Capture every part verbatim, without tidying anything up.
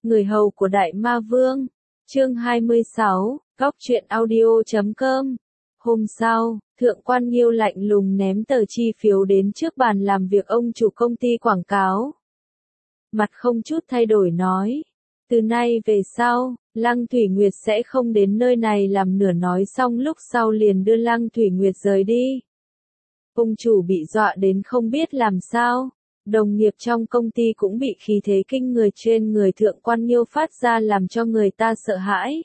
Người hầu của Đại Ma Vương. Chương hai mươi sáu, góc truyện audio chấm com. Hôm sau, Thượng quan Nghiêu lạnh lùng ném tờ chi phiếu đến trước bàn làm việc ông chủ công ty quảng cáo. Mặt không chút thay đổi nói. Từ nay về sau, Lăng Thủy Nguyệt sẽ không đến nơi này làm nửa nói xong lúc sau liền đưa Lăng Thủy Nguyệt rời đi. Ông chủ bị dọa đến không biết làm sao. Đồng nghiệp trong công ty cũng bị khí thế kinh người trên người Thượng quan Nghiêu phát ra làm cho người ta sợ hãi.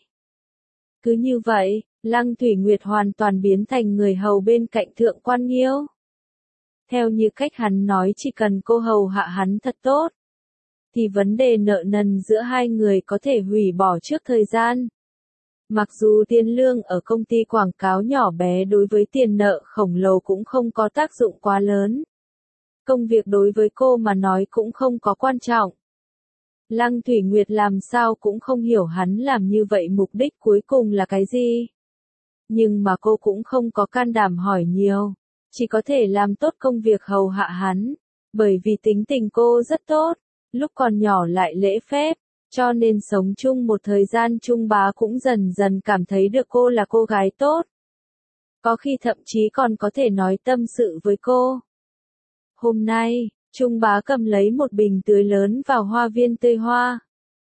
Cứ như vậy, Lăng Thủy Nguyệt hoàn toàn biến thành người hầu bên cạnh Thượng quan Nghiêu. Theo như cách hắn nói chỉ cần cô hầu hạ hắn thật tốt, thì vấn đề nợ nần giữa hai người có thể hủy bỏ trước thời gian. Mặc dù tiền lương ở công ty quảng cáo nhỏ bé đối với tiền nợ khổng lồ cũng không có tác dụng quá lớn. Công việc đối với cô mà nói cũng không có quan trọng. Lăng Thủy Nguyệt làm sao cũng không hiểu hắn làm như vậy mục đích cuối cùng là cái gì. Nhưng mà cô cũng không có can đảm hỏi nhiều, chỉ có thể làm tốt công việc hầu hạ hắn, bởi vì tính tình cô rất tốt, lúc còn nhỏ lại lễ phép, cho nên sống chung một thời gian Trung Bá cũng dần dần cảm thấy được cô là cô gái tốt. Có khi thậm chí còn có thể nói tâm sự với cô. Hôm nay, Trung Bá cầm lấy một bình tưới lớn vào hoa viên tươi hoa.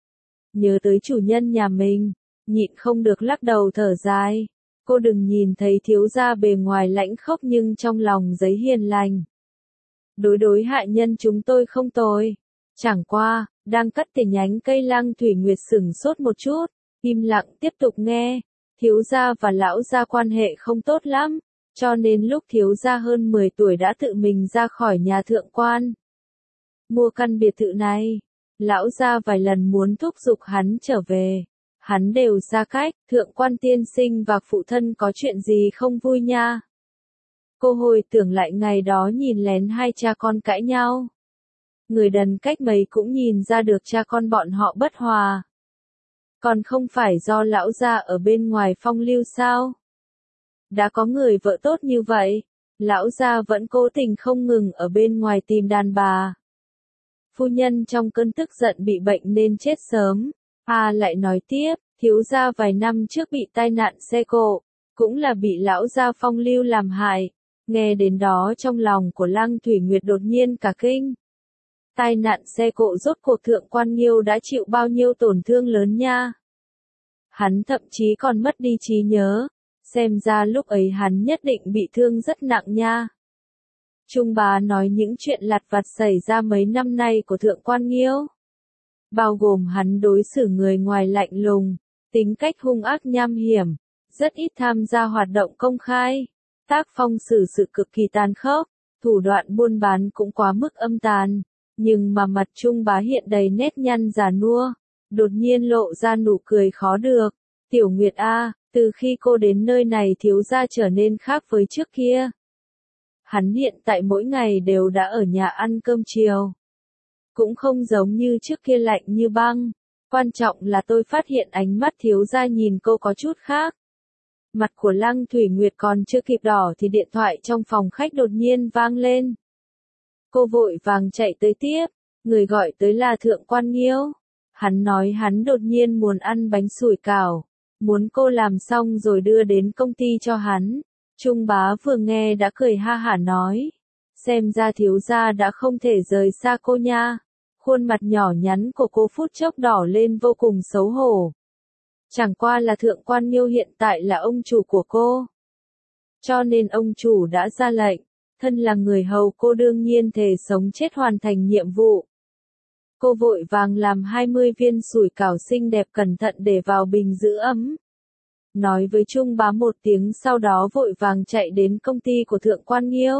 Nhớ tới chủ nhân nhà mình, nhịn không được lắc đầu thở dài. Cô đừng nhìn thấy thiếu gia bề ngoài lãnh khốc nhưng trong lòng giấy hiền lành. Đối đối hạ nhân chúng tôi không tồi. Chẳng qua, đang cắt tỉa nhánh cây Lăng Thủy Nguyệt sửng sốt một chút, im lặng tiếp tục nghe. Thiếu gia và lão gia quan hệ không tốt lắm. Cho nên lúc thiếu gia hơn mười tuổi đã tự mình ra khỏi nhà thượng quan. Mua căn biệt thự này, lão gia vài lần muốn thúc giục hắn trở về. Hắn đều xa cách, thượng quan tiên sinh và phụ thân có chuyện gì không vui nha. Cô hồi tưởng lại ngày đó nhìn lén hai cha con cãi nhau. Người đần cách mấy cũng nhìn ra được cha con bọn họ bất hòa. Còn không phải do lão gia ở bên ngoài phong lưu sao? Đã có người vợ tốt như vậy, lão gia vẫn cố tình không ngừng ở bên ngoài tìm đàn bà. Phu nhân trong cơn tức giận bị bệnh nên chết sớm. À lại nói tiếp, thiếu gia vài năm trước bị tai nạn xe cộ, cũng là bị lão gia phong lưu làm hại. Nghe đến đó trong lòng của Lăng Thủy Nguyệt đột nhiên cả kinh. Tai nạn xe cộ rốt cuộc Thượng quan Nghiêu đã chịu bao nhiêu tổn thương lớn nha. Hắn thậm chí còn mất đi trí nhớ. Xem ra lúc ấy hắn nhất định bị thương rất nặng nha. Trung Bá nói những chuyện lặt vặt xảy ra mấy năm nay của Thượng quan Nghiêu. Bao gồm hắn đối xử người ngoài lạnh lùng, tính cách hung ác nham hiểm, rất ít tham gia hoạt động công khai, tác phong xử sự cực kỳ tàn khốc, thủ đoạn buôn bán cũng quá mức âm tàn. Nhưng mà mặt Trung Bá hiện đầy nét nhăn già nua, đột nhiên lộ ra nụ cười khó được. Tiểu Nguyệt A, từ khi cô đến nơi này thiếu gia trở nên khác với trước kia. Hắn hiện tại mỗi ngày đều đã ở nhà ăn cơm chiều. Cũng không giống như trước kia lạnh như băng. Quan trọng là tôi phát hiện ánh mắt thiếu gia nhìn cô có chút khác. Mặt của Lăng Thủy Nguyệt còn chưa kịp đỏ thì điện thoại trong phòng khách đột nhiên vang lên. Cô vội vàng chạy tới tiếp, người gọi tới là Thượng quan Nghiêu. Hắn nói hắn đột nhiên muốn ăn bánh sủi cảo. Muốn cô làm xong rồi đưa đến công ty cho hắn. Trung Bá vừa nghe đã cười ha hả nói. Xem ra thiếu gia đã không thể rời xa cô nha. Khuôn mặt nhỏ nhắn của cô phút chốc đỏ lên vô cùng xấu hổ. Chẳng qua là Thượng quan Nghiêu hiện tại là ông chủ của cô. Cho nên ông chủ đã ra lệnh. Thân là người hầu cô đương nhiên thề sống chết hoàn thành nhiệm vụ. Cô vội vàng làm hai mươi viên sủi cảo xinh đẹp cẩn thận để vào bình giữ ấm. Nói với Trung Bá một tiếng sau đó vội vàng chạy đến công ty của Thượng quan Nghiêu.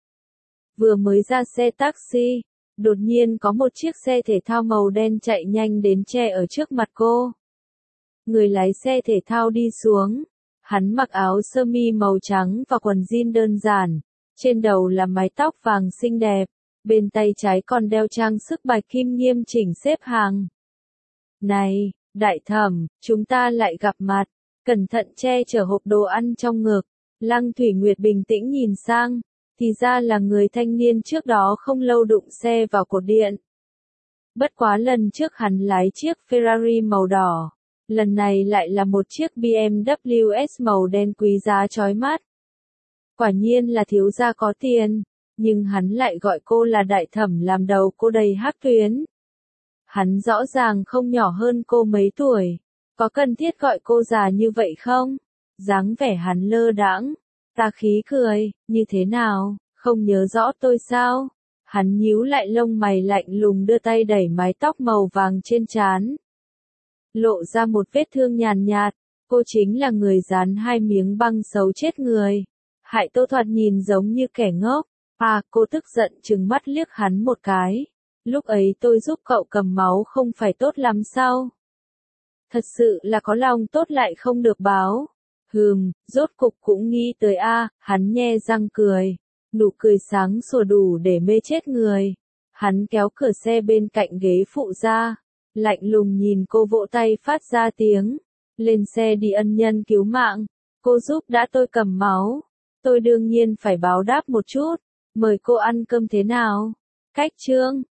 Vừa mới ra xe taxi, đột nhiên có một chiếc xe thể thao màu đen chạy nhanh đến che ở trước mặt cô. Người lái xe thể thao đi xuống. Hắn mặc áo sơ mi màu trắng và quần jean đơn giản. Trên đầu là mái tóc vàng xinh đẹp. Bên tay trái còn đeo trang sức bạch kim nghiêm chỉnh xếp hàng. Này, đại thẩm, chúng ta lại gặp mặt. Cẩn thận che chở hộp đồ ăn trong ngực. Lăng Thủy Nguyệt bình tĩnh nhìn sang. Thì ra là người thanh niên trước đó không lâu đụng xe vào cột điện. Bất quá lần trước hắn lái chiếc Ferrari màu đỏ, lần này lại là một chiếc bê em vê ét màu đen quý giá chói mắt. Quả nhiên là thiếu gia có tiền, nhưng hắn lại gọi cô là đại thẩm làm đầu cô đầy hắc tuyến. Hắn rõ ràng không nhỏ hơn cô mấy tuổi, có cần thiết gọi cô già như vậy không? Dáng vẻ hắn lơ đãng, tà khí cười, như thế nào, không nhớ rõ tôi sao? Hắn nhíu lại lông mày lạnh lùng đưa tay đẩy mái tóc màu vàng trên trán. Lộ ra một vết thương nhàn nhạt, cô chính là người dán hai miếng băng xấu chết người. Hại Tô thoạt nhìn giống như kẻ ngốc. À, cô tức giận trừng mắt liếc hắn một cái. Lúc ấy tôi giúp cậu cầm máu không phải tốt lắm sao? Thật sự là có lòng tốt lại không được báo. Hừm, rốt cục cũng nghĩ tới a, à, hắn nhe răng cười. Nụ cười sáng sủa đủ để mê chết người. Hắn kéo cửa xe bên cạnh ghế phụ ra. Lạnh lùng nhìn cô vỗ tay phát ra tiếng. Lên xe đi ân nhân cứu mạng. Cô giúp đã tôi cầm máu. Tôi đương nhiên phải báo đáp một chút. Mời cô ăn cơm thế nào? Cách chương.